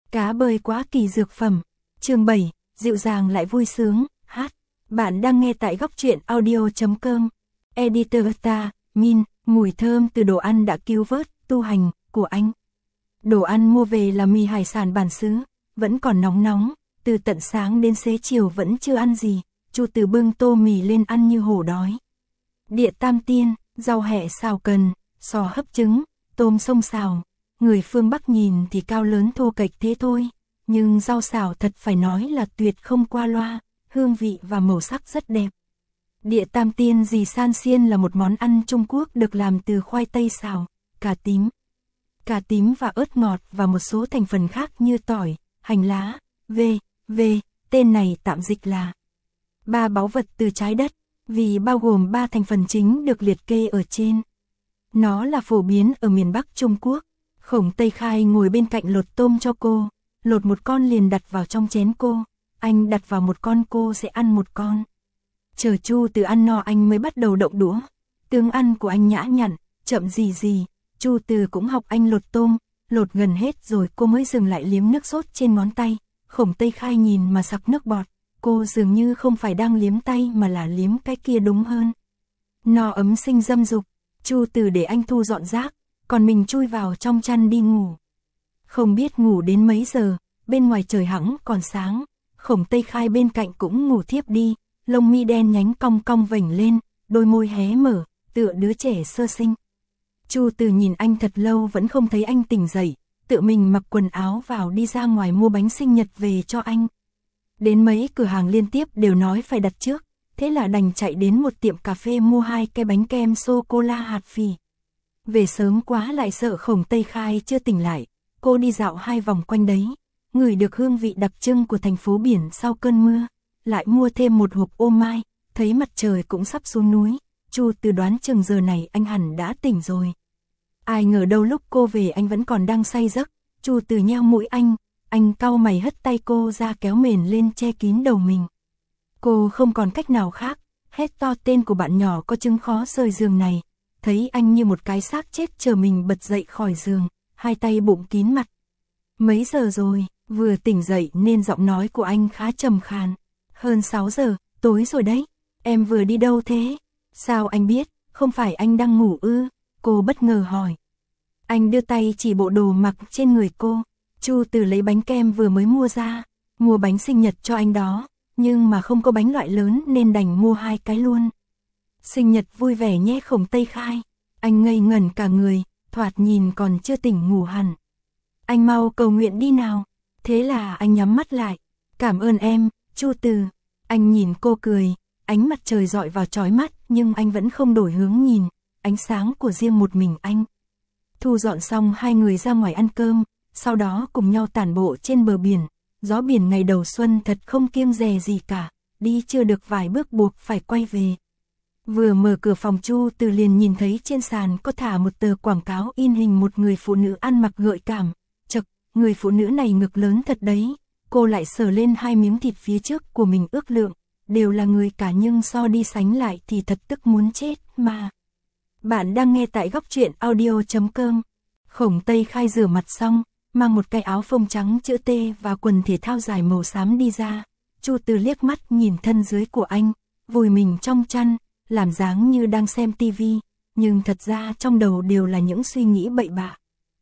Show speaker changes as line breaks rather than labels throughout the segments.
Cá bơi quá kỳ dược phẩm. Chương 7, dịu dàng lại vui sướng, hát. Bạn đang nghe tại góc truyện audio.com. Editor ta, Min, mùi thơm từ đồ ăn đã cứu vớt, tu hành, của anh. Đồ ăn mua về là mì hải sản bản xứ, vẫn còn nóng nóng, từ tận sáng đến xế chiều vẫn chưa ăn gì, Chu Từ bưng tô mì lên ăn như hổ đói. Địa tam tiên, rau hẹ xào cần, sò hấp trứng, tôm sông xào. Người phương Bắc nhìn thì cao lớn thô kệch thế thôi, nhưng rau xào thật phải nói là tuyệt không qua loa, hương vị và màu sắc rất đẹp. Địa tam tiên dì san xiên là một món ăn Trung Quốc được làm từ khoai tây xào, cà tím và ớt ngọt và một số thành phần khác như tỏi, hành lá, tên này tạm dịch là ba báu vật từ trái đất, vì bao gồm 3 thành phần chính được liệt kê ở trên. Nó là phổ biến ở miền Bắc Trung Quốc. Khổng Tây Khai ngồi bên cạnh lột tôm cho cô, lột một con liền đặt vào trong chén cô, anh đặt vào một con cô sẽ ăn một con. Chờ Chu Từ ăn no anh mới bắt đầu động đũa. Tướng ăn của anh nhã nhặn, chậm gì, Chu Từ cũng học anh lột tôm, lột gần hết rồi cô mới dừng lại liếm nước sốt trên ngón tay. Khổng Tây Khai nhìn mà sặc nước bọt, cô dường như không phải đang liếm tay mà là liếm cái kia đúng hơn. No ấm sinh dâm dục, Chu Từ để anh thu dọn rác, còn mình chui vào trong chăn đi ngủ. Không biết ngủ đến mấy giờ, bên ngoài trời hẵng còn sáng, Khổng Tây Khai bên cạnh cũng ngủ thiếp đi, lông mi đen nhánh cong cong vểnh lên, đôi môi hé mở, tựa đứa trẻ sơ sinh. Chu Từ nhìn anh thật lâu vẫn không thấy anh tỉnh dậy, tự mình mặc quần áo vào đi ra ngoài mua bánh sinh nhật về cho anh. Đến mấy cửa hàng liên tiếp đều nói phải đặt trước, thế là đành chạy đến một tiệm cà phê mua 2 cái bánh kem sô-cô-la hạt phì. Về sớm quá lại sợ Khổng Tây Khai chưa tỉnh lại, cô đi dạo 2 vòng quanh đấy, ngửi được hương vị đặc trưng của thành phố biển sau cơn mưa, lại mua thêm một hộp ô mai, thấy mặt trời cũng sắp xuống núi, Chu Từ đoán chừng giờ này anh hẳn đã tỉnh rồi. Ai ngờ đâu lúc cô về anh vẫn còn đang say giấc, Chu Từ nheo mũi anh cau mày hất tay cô ra kéo mền lên che kín đầu mình. Cô không còn cách nào khác, hét to tên của bạn nhỏ có chứng khó rời giường này, thấy anh như một cái xác chết chờ mình bật dậy khỏi giường, 2 tay bụng kín mặt. Mấy giờ rồi, vừa tỉnh dậy nên giọng nói của anh khá trầm khàn. Hơn 6 giờ, tối rồi đấy, em vừa đi đâu thế? Sao anh biết, không phải anh đang ngủ ư? Cô bất ngờ hỏi. Anh đưa tay chỉ bộ đồ mặc trên người cô. Chu Từ lấy bánh kem vừa mới mua ra, mua bánh sinh nhật cho anh đó, nhưng mà không có bánh loại lớn nên đành mua 2 cái luôn. Sinh nhật vui vẻ nhé Khổng Tây Khai. Anh ngây ngẩn cả người, thoạt nhìn còn chưa tỉnh ngủ hẳn. Anh mau cầu nguyện đi nào. Thế là anh nhắm mắt lại. Cảm ơn em, Chu Từ. Anh nhìn cô cười, ánh mặt trời rọi vào chói mắt nhưng anh vẫn không đổi hướng nhìn, ánh sáng của riêng một mình anh. Thu dọn xong 2 người ra ngoài ăn cơm, sau đó cùng nhau tản bộ trên bờ biển. Gió biển ngày đầu xuân thật không kiêng dè gì cả, đi chưa được vài bước buộc phải quay về. Vừa mở cửa phòng Chu Từ liền nhìn thấy trên sàn có thả một tờ quảng cáo in hình một người phụ nữ ăn mặc gợi cảm. Chậc, người phụ nữ này ngực lớn thật đấy. Cô lại sờ lên 2 miếng thịt phía trước của mình ước lượng, đều là người cả nhưng so đi sánh lại thì thật tức muốn chết mà. Bạn đang nghe tại góc truyện audio.com. Khổng Tây Khai rửa mặt xong, mang một cái áo phông trắng chữ T và quần thể thao dài màu xám đi ra. Chu Từ liếc mắt nhìn thân dưới của anh, vùi mình trong chăn, làm dáng như đang xem tivi, nhưng thật ra trong đầu đều là những suy nghĩ bậy bạ.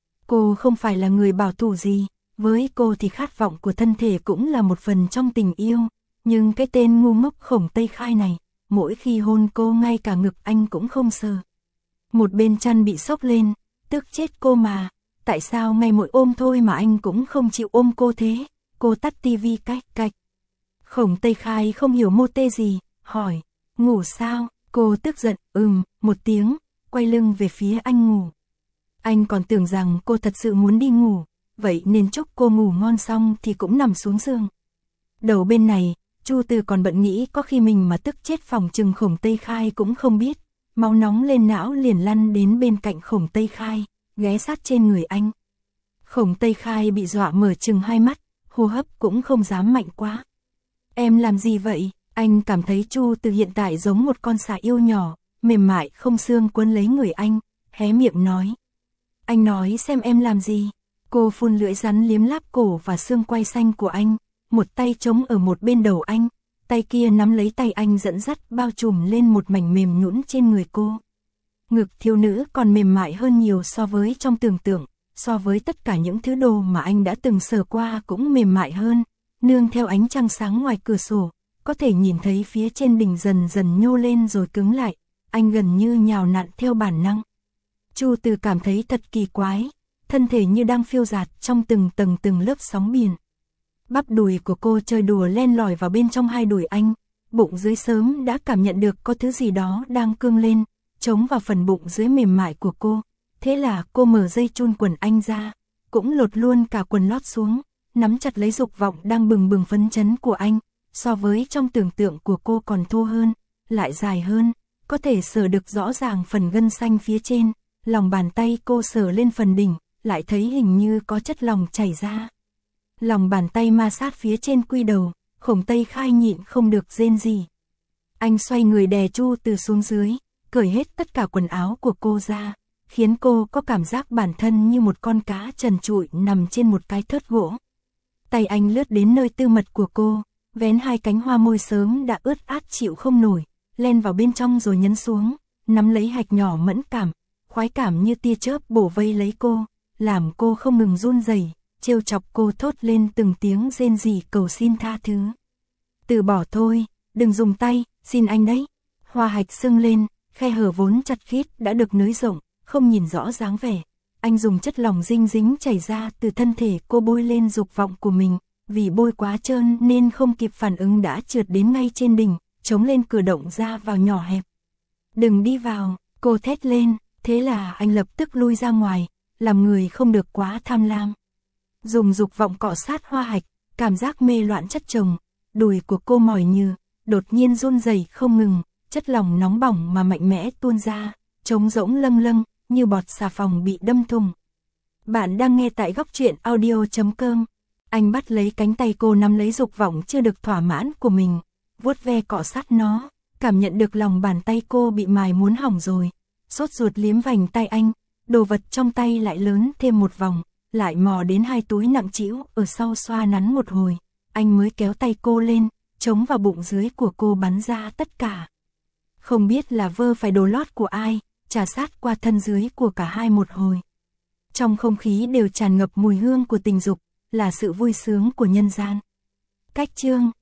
Cô không phải là người bảo thủ gì, với cô thì khát vọng của thân thể cũng là một phần trong tình yêu, nhưng cái tên ngu ngốc Khổng Tây Khai này, mỗi khi hôn cô ngay cả ngực anh cũng không sờ. Một bên chăn bị xốc lên, tức chết cô mà, tại sao ngay mỗi ôm thôi mà anh cũng không chịu ôm cô thế? Cô tắt tivi cạch. Khổng Tây Khai không hiểu mô tê gì, hỏi, ngủ sao? Cô tức giận, một tiếng, quay lưng về phía anh ngủ. Anh còn tưởng rằng cô thật sự muốn đi ngủ, vậy nên chúc cô ngủ ngon xong thì cũng nằm xuống giường. Đầu bên này, Chu Từ còn bận nghĩ có khi mình mà tức chết phòng chừng Khổng Tây Khai cũng không biết, máu nóng lên não liền lăn đến bên cạnh Khổng Tây Khai, ghé sát trên người anh. Khổng Tây Khai bị dọa mở chừng 2 mắt, hô hấp cũng không dám mạnh quá. Em làm gì vậy? Anh cảm thấy Chu Từ hiện tại giống một con sả yêu nhỏ, mềm mại không xương quấn lấy người anh, hé miệng nói. Anh nói xem em làm gì? Cô phun lưỡi rắn liếm láp cổ và xương quai xanh của anh, một tay chống ở một bên đầu anh, tay kia nắm lấy tay anh dẫn dắt bao trùm lên một mảnh mềm nhũn trên người cô. Ngực thiếu nữ còn mềm mại hơn nhiều so với trong tưởng tượng, so với tất cả những thứ đồ mà anh đã từng sờ qua cũng mềm mại hơn, nương theo ánh trăng sáng ngoài cửa sổ, có thể nhìn thấy phía trên đỉnh dần dần nhô lên rồi cứng lại, anh gần như nhào nặn theo bản năng. Chu Từ cảm thấy thật kỳ quái, thân thể như đang phiêu dạt trong từng tầng từng lớp sóng biển. Bắp đùi của cô chơi đùa len lỏi vào bên trong hai đùi anh, bụng dưới sớm đã cảm nhận được có thứ gì đó đang cương lên, chống vào phần bụng dưới mềm mại của cô. Thế là cô mở dây chun quần anh ra, cũng lột luôn cả quần lót xuống, nắm chặt lấy dục vọng đang bừng bừng phấn chấn của anh, so với trong tưởng tượng của cô còn thô hơn, lại dài hơn, có thể sờ được rõ ràng phần gân xanh phía trên, lòng bàn tay cô sờ lên phần đỉnh, lại thấy hình như có chất lòng chảy ra. Lòng bàn tay ma sát phía trên quy đầu, Khổng Tây Khai nhịn không được rên gì. Anh xoay người đè Chu Từ xuống dưới, cởi hết tất cả quần áo của cô ra, khiến cô có cảm giác bản thân như một con cá trần trụi nằm trên một cái thớt gỗ. Tay anh lướt đến nơi tư mật của cô, vén hai cánh hoa môi sớm đã ướt át chịu không nổi, len vào bên trong rồi nhấn xuống, nắm lấy hạch nhỏ mẫn cảm, khoái cảm như tia chớp bổ vây lấy cô, làm cô không ngừng run rẩy, trêu chọc cô thốt lên từng tiếng rên rỉ cầu xin tha thứ. Từ bỏ thôi, đừng dùng tay, xin anh đấy. Hoa hạch sưng lên, khe hở vốn chặt khít đã được nới rộng, không nhìn rõ dáng vẻ. Anh dùng chất lỏng dinh dính chảy ra từ thân thể cô bôi lên dục vọng của mình, vì bôi quá trơn nên không kịp phản ứng đã trượt đến ngay trên đỉnh, chống lên cửa động ra vào nhỏ hẹp. Đừng đi vào, cô thét lên, thế là anh lập tức lui ra ngoài, làm người không được quá tham lam. Dùng dục vọng cọ sát hoa hạch, cảm giác mê loạn chất chồng, đùi của cô mỏi như, đột nhiên run rẩy không ngừng, chất lỏng nóng bỏng mà mạnh mẽ tuôn ra, trống rỗng lâng lâng, như bọt xà phòng bị đâm thùng. Bạn đang nghe tại Góc Truyện Audio.com. Anh bắt lấy cánh tay cô nắm lấy dục vọng chưa được thỏa mãn của mình, vuốt ve cọ sát nó, cảm nhận được lòng bàn tay cô bị mài muốn hỏng rồi, sốt ruột liếm vành tay anh, đồ vật trong tay lại lớn thêm một vòng, lại mò đến hai túi nặng trĩu ở sau xoa nắn một hồi, anh mới kéo tay cô lên, chống vào bụng dưới của cô bắn ra tất cả. Không biết là vơ phải đồ lót của ai, trà sát qua thân dưới của cả hai một hồi. Trong không khí đều tràn ngập mùi hương của tình dục, là sự vui sướng của nhân gian. Cách chương